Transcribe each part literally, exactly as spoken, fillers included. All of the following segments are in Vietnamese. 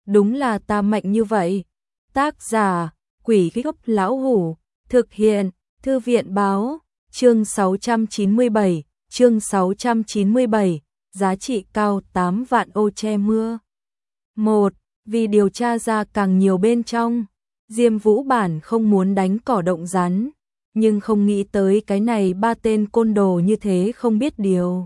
đúng là ta mạnh như vậy. Tác giả, Quỷ Gốc Lão Hủ, thực hiện, Thư viện Báo, chương sáu trăm chín mươi bảy, chương sáu trăm chín mươi bảy, giá trị cao tám vạn ô che mưa. một. Vì điều tra ra càng nhiều bên trong, Diêm Vũ bản không muốn đánh cỏ động rắn, nhưng không nghĩ tới cái này ba tên côn đồ như thế không biết điều.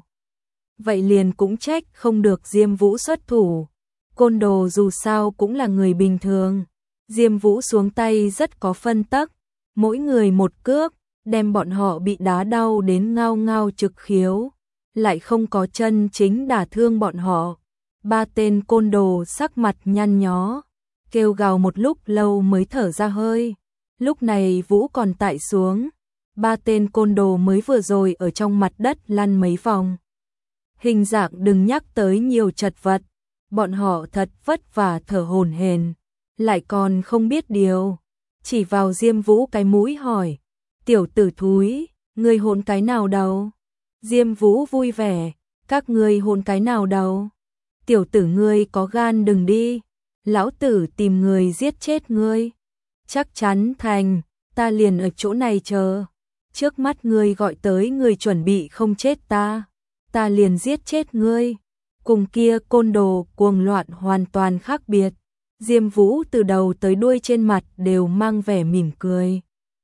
Vậy liền cũng trách không được Diêm Vũ xuất thủ. Côn đồ dù sao cũng là người bình thường. Diêm Vũ xuống tay rất có phân tắc, mỗi người một cước, đem bọn họ bị đá đau đến ngao ngao trực khiếu, lại không có chân chính đả thương bọn họ. Ba tên côn đồ sắc mặt nhăn nhó, kêu gào một lúc lâu mới thở ra hơi. Lúc này Vũ còn tại xuống, ba tên côn đồ mới vừa rồi ở trong mặt đất lăn mấy vòng. Hình dạng đừng nhắc tới nhiều chật vật, bọn họ thật vất vả thở hổn hển, lại còn không biết điều. Chỉ vào Diêm Vũ cái mũi hỏi, tiểu tử thúi, ngươi hôn cái nào đâu? Diêm Vũ vui vẻ, các ngươi hôn cái nào đâu? Tiểu tử ngươi có gan đừng đi, lão tử tìm người giết chết ngươi. Chắc chắn thành, ta liền ở chỗ này chờ. Trước mắt ngươi gọi tới người chuẩn bị không chết ta, ta liền giết chết ngươi. Cùng kia côn đồ cuồng loạn hoàn toàn khác biệt. Diêm Vũ từ đầu tới đuôi trên mặt đều mang vẻ mỉm cười.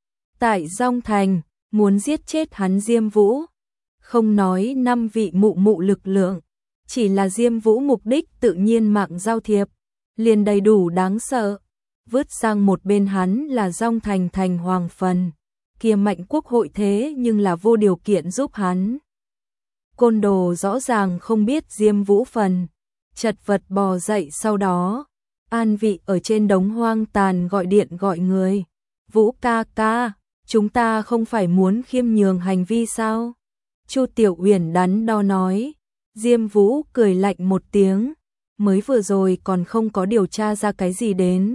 Tại Dong Thành, muốn giết chết hắn Diêm Vũ, không nói năm vị mụ mụ lực lượng, chỉ là Diêm Vũ mục đích tự nhiên mạng giao thiệp, liền đầy đủ đáng sợ. Vứt sang một bên hắn là Dong Thành thành hoàng phần, kia Mạnh Quốc hội thế nhưng là vô điều kiện giúp hắn. Côn đồ rõ ràng không biết Diêm Vũ phần, chật vật bò dậy sau đó, an vị ở trên đống hoang tàn gọi điện gọi người. Vũ ca ca, chúng ta không phải muốn khiêm nhường hành vi sao? Chu Tiểu Uyển đắn đo nói. Diêm Vũ cười lạnh một tiếng, mới vừa rồi còn không có điều tra ra cái gì đến.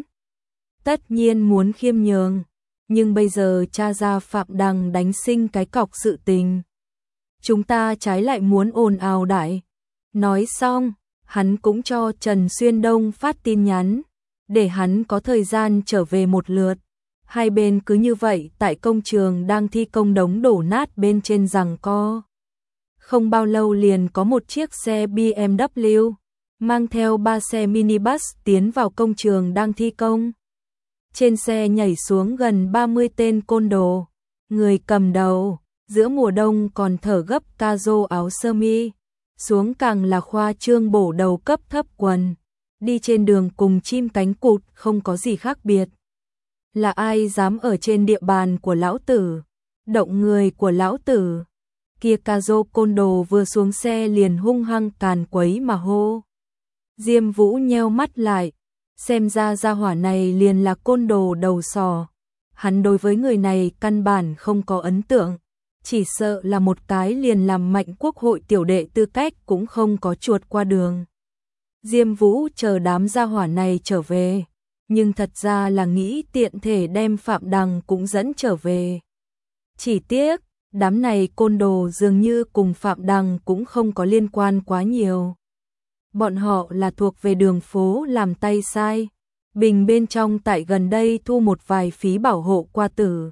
Tất nhiên muốn khiêm nhường, nhưng bây giờ tra ra Phạm Đằng đánh sinh cái cọc sự tình. Chúng ta trái lại muốn ồn ào đại. Nói xong, hắn cũng cho Trần Xuyên Đông phát tin nhắn, để hắn có thời gian trở về một lượt. Hai bên cứ như vậy tại công trường đang thi công đống đổ nát bên trên giằng co. Không bao lâu liền có một chiếc xe bê em vê mang theo ba xe minibus tiến vào công trường đang thi công. Trên xe nhảy xuống gần ba mươi tên côn đồ, người cầm đầu, giữa mùa đông còn thở gấp ca rô áo sơ mi, xuống càng là khoa trương bổ đầu cấp thấp quần, đi trên đường cùng chim cánh cụt không có gì khác biệt. Là ai dám ở trên địa bàn của lão tử, động người của lão tử? Kia ca rô côn đồ vừa xuống xe liền hung hăng càn quấy mà hô. Diêm Vũ nheo mắt lại, xem ra gia hỏa này liền là côn đồ đầu sò. Hắn đối với người này căn bản không có ấn tượng, chỉ sợ là một cái liền làm Mạnh Quốc hội tiểu đệ tư cách cũng không có chuột qua đường. Diêm Vũ chờ đám gia hỏa này trở về, nhưng thật ra là nghĩ tiện thể đem Phạm Đằng cũng dẫn trở về. Chỉ tiếc, đám này côn đồ dường như cùng Phạm Đằng cũng không có liên quan quá nhiều. Bọn họ là thuộc về đường phố làm tay sai, bình bên trong tại gần đây thu một vài phí bảo hộ qua tử.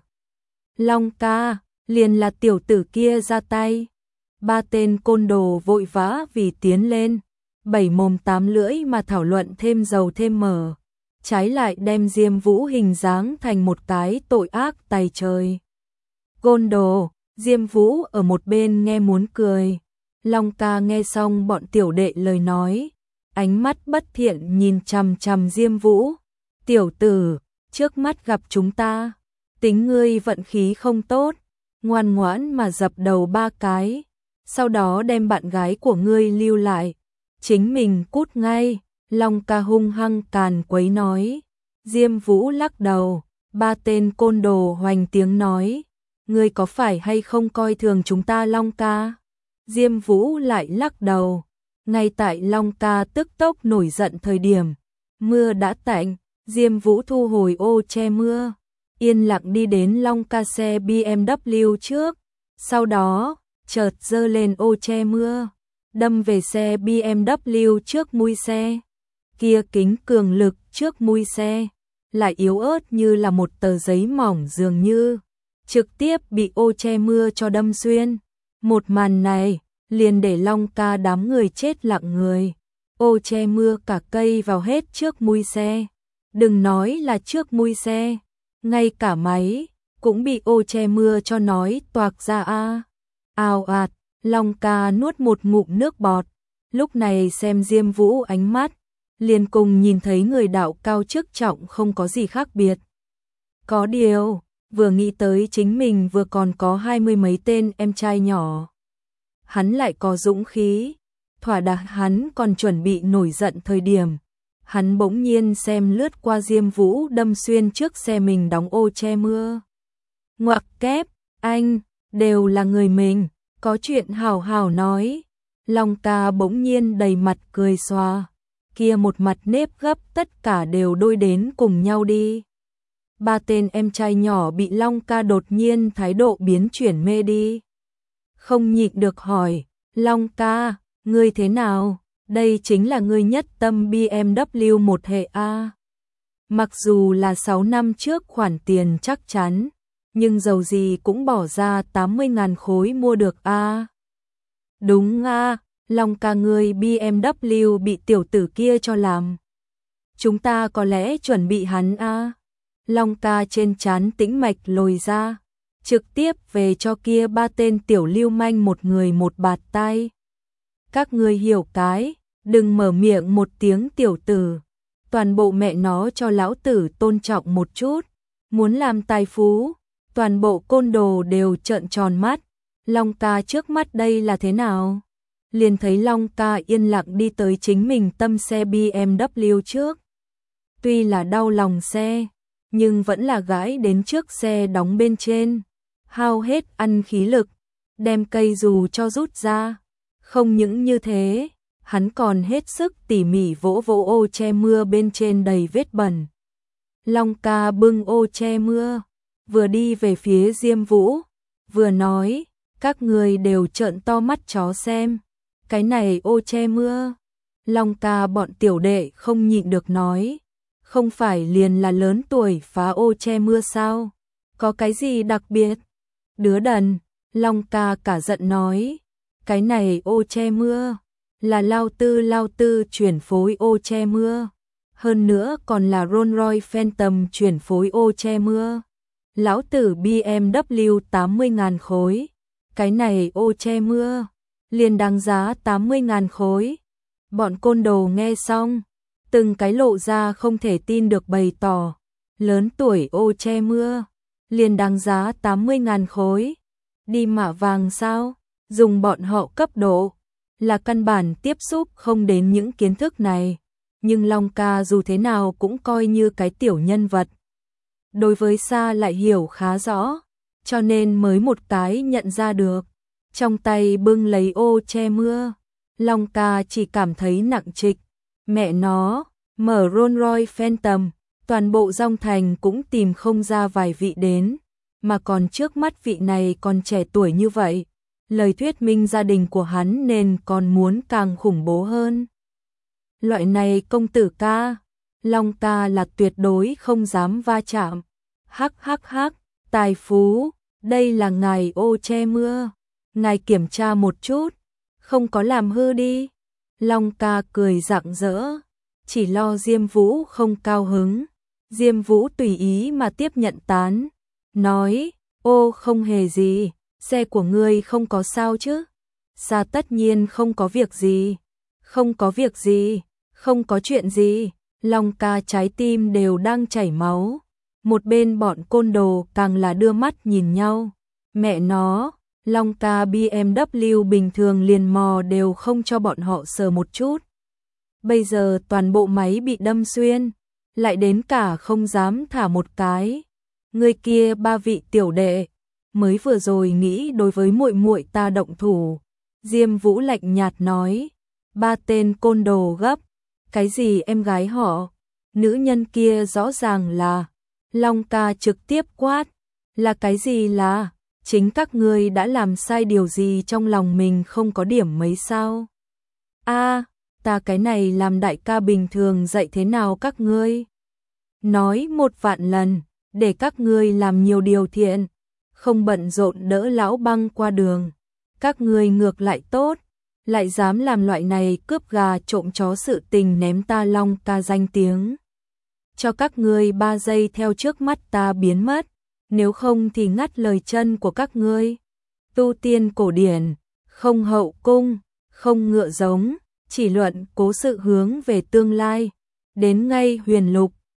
Long ca, liền là tiểu tử kia ra tay. Ba tên côn đồ vội vã vì tiến lên, bảy mồm tám lưỡi mà thảo luận thêm dầu thêm mỡ, trái lại đem Diêm Vũ hình dáng thành một cái tội ác tày trời. Côn đồ, Diêm Vũ ở một bên nghe muốn cười. Long ca nghe xong bọn tiểu đệ lời nói, ánh mắt bất thiện nhìn chằm chằm Diêm Vũ. Tiểu tử, trước mắt gặp chúng ta, tính ngươi vận khí không tốt, ngoan ngoãn mà dập đầu ba cái, sau đó đem bạn gái của ngươi lưu lại, chính mình cút ngay. Long ca hung hăng càn quấy nói. Diêm Vũ lắc đầu, ba tên côn đồ hoành tiếng nói, ngươi có phải hay không coi thường chúng ta Long ca? Diêm Vũ lại lắc đầu. Ngay tại Long ca tức tốc nổi giận thời điểm, mưa đã tạnh, Diêm Vũ thu hồi ô che mưa, yên lặng đi đến Long ca xe bê em vê trước, sau đó, chợt giơ lên ô che mưa, đâm về xe bê em vê trước mui xe. kia kính cường lực trước mui xe, lại yếu ớt như là một tờ giấy mỏng dường như, trực tiếp bị ô che mưa cho đâm xuyên. Một màn này, liền để Long Ca đám người chết lặng người, ô che mưa cả cây vào hết trước mui xe. Đừng nói là trước mui xe, ngay cả máy, cũng bị ô che mưa cho nói toạc ra a. Ào ạt, Long Ca nuốt một ngụm nước bọt, lúc này xem Diêm Vũ ánh mắt, liền cùng nhìn thấy người đạo cao chức trọng không có gì khác biệt. Có điều, vừa nghĩ tới chính mình vừa còn có hai mươi mấy tên em trai nhỏ. Hắn lại có dũng khí, thỏa đạc hắn còn chuẩn bị nổi giận thời điểm. Hắn bỗng nhiên xem lướt qua Diêm Vũ đâm xuyên trước xe mình đóng ô che mưa. Ngoặc kép, anh, đều là người mình, có chuyện hào hào nói. Long Ca bỗng nhiên đầy mặt cười xòa, kia một mặt nếp gấp tất cả đều đôi đến cùng nhau đi. Ba tên em trai nhỏ bị Long Ca đột nhiên thái độ biến chuyển mê đi. Không nhịn được hỏi, Long Ca, ngươi thế nào? Đây chính là ngươi nhất tâm bê em vê một hệ A. Mặc dù là sáu năm trước khoản tiền chắc chắn, nhưng dầu gì cũng bỏ ra tám mươi ngàn khối mua được A. Đúng A, Long Ca ngươi bê em vê bị tiểu tử kia cho làm. Chúng ta có lẽ chuẩn bị hắn A. Long Ca trên trán tĩnh mạch lồi ra, trực tiếp về cho kia ba tên tiểu lưu manh một người một bạt tay. Các ngươi hiểu cái, đừng mở miệng một tiếng tiểu tử, toàn bộ mẹ nó cho lão tử tôn trọng một chút, muốn làm tài phú, toàn bộ côn đồ đều trợn tròn mắt. Long Ca trước mắt đây là thế nào? Liền thấy Long Ca yên lặng đi tới chính mình tâm xe bê em vê trước. Tuy là đau lòng xe, nhưng vẫn là gãi đến trước xe đóng bên trên, hao hết ăn khí lực, đem cây dù cho rút ra. Không những như thế, hắn còn hết sức tỉ mỉ vỗ vỗ ô che mưa bên trên đầy vết bẩn. Long Ca bưng ô che mưa, vừa đi về phía Diêm Vũ, vừa nói, các người đều trợn to mắt chó xem, cái này ô che mưa. Long Ca bọn tiểu đệ không nhịn được nói, không phải liền là lớn tuổi phá ô che mưa sao? Có cái gì đặc biệt? Đứa đần, Long Ca cả giận nói, cái này ô che mưa, là lao tư lao tư chuyển phối ô che mưa. Hơn nữa còn là Rolls-Royce Phantom chuyển phối ô che mưa. Lão tử bê em vê tám mươi ngàn khối, cái này ô che mưa, liền đáng giá tám mươi ngàn khối. Bọn côn đồ nghe xong, từng cái lộ ra không thể tin được bày tỏ, lớn tuổi ô che mưa, liền đáng giá tám mươi ngàn khối. Đi mạ vàng sao? Dùng bọn họ cấp độ, là căn bản tiếp xúc không đến những kiến thức này. Nhưng Long Ca dù thế nào cũng coi như cái tiểu nhân vật. Đối với Sa lại hiểu khá rõ, cho nên mới một cái nhận ra được. Trong tay bưng lấy ô che mưa, Long Ca chỉ cảm thấy nặng trịch. Mẹ nó, mở Rolls-Royce Phantom, toàn bộ Dong Thành cũng tìm không ra vài vị đến, mà còn trước mắt vị này còn trẻ tuổi như vậy. Lời thuyết minh gia đình của hắn nên còn muốn càng khủng bố hơn. Loại này công tử ca, Long Ca là tuyệt đối không dám va chạm. Hắc hắc hắc, tài phú, đây là ngài ô che mưa. Ngài kiểm tra một chút, không có làm hư đi. Long Ca cười rạng rỡ, chỉ lo Diêm Vũ không cao hứng. Diêm Vũ tùy ý mà tiếp nhận tán, nói, ô không hề gì, xe của ngươi không có sao chứ? Sa tất nhiên không có việc gì, không có việc gì, không có chuyện gì. Long Ca trái tim đều đang chảy máu. Một bên bọn côn đồ càng là đưa mắt nhìn nhau. Mẹ nó, Long Ca bê em vê bình thường liền mò đều không cho bọn họ sờ một chút. Bây giờ toàn bộ máy bị đâm xuyên, lại đến cả không dám thả một cái. Người kia ba vị tiểu đệ, mới vừa rồi nghĩ đối với muội muội ta động thủ. Diêm Vũ lạnh nhạt nói, ba tên côn đồ gấp, cái gì em gái họ, nữ nhân kia rõ ràng là. Long Ca trực tiếp quát, là cái gì là, chính các ngươi đã làm sai điều gì trong lòng mình không có điểm mấy sao? A, ta cái này làm đại ca bình thường dạy thế nào các ngươi? Nói một vạn lần, để các ngươi làm nhiều điều thiện, không bận rộn đỡ lão băng qua đường. Các ngươi ngược lại tốt, lại dám làm loại này cướp gà trộm chó sự tình ném ta Long ca danh tiếng. Cho các ngươi ba giây theo trước mắt ta biến mất, nếu không thì ngắt lời chân của các ngươi. Tu tiên cổ điển, không hậu cung, không ngựa giống, chỉ luận cố sự hướng về tương lai. Đến ngay huyền lục,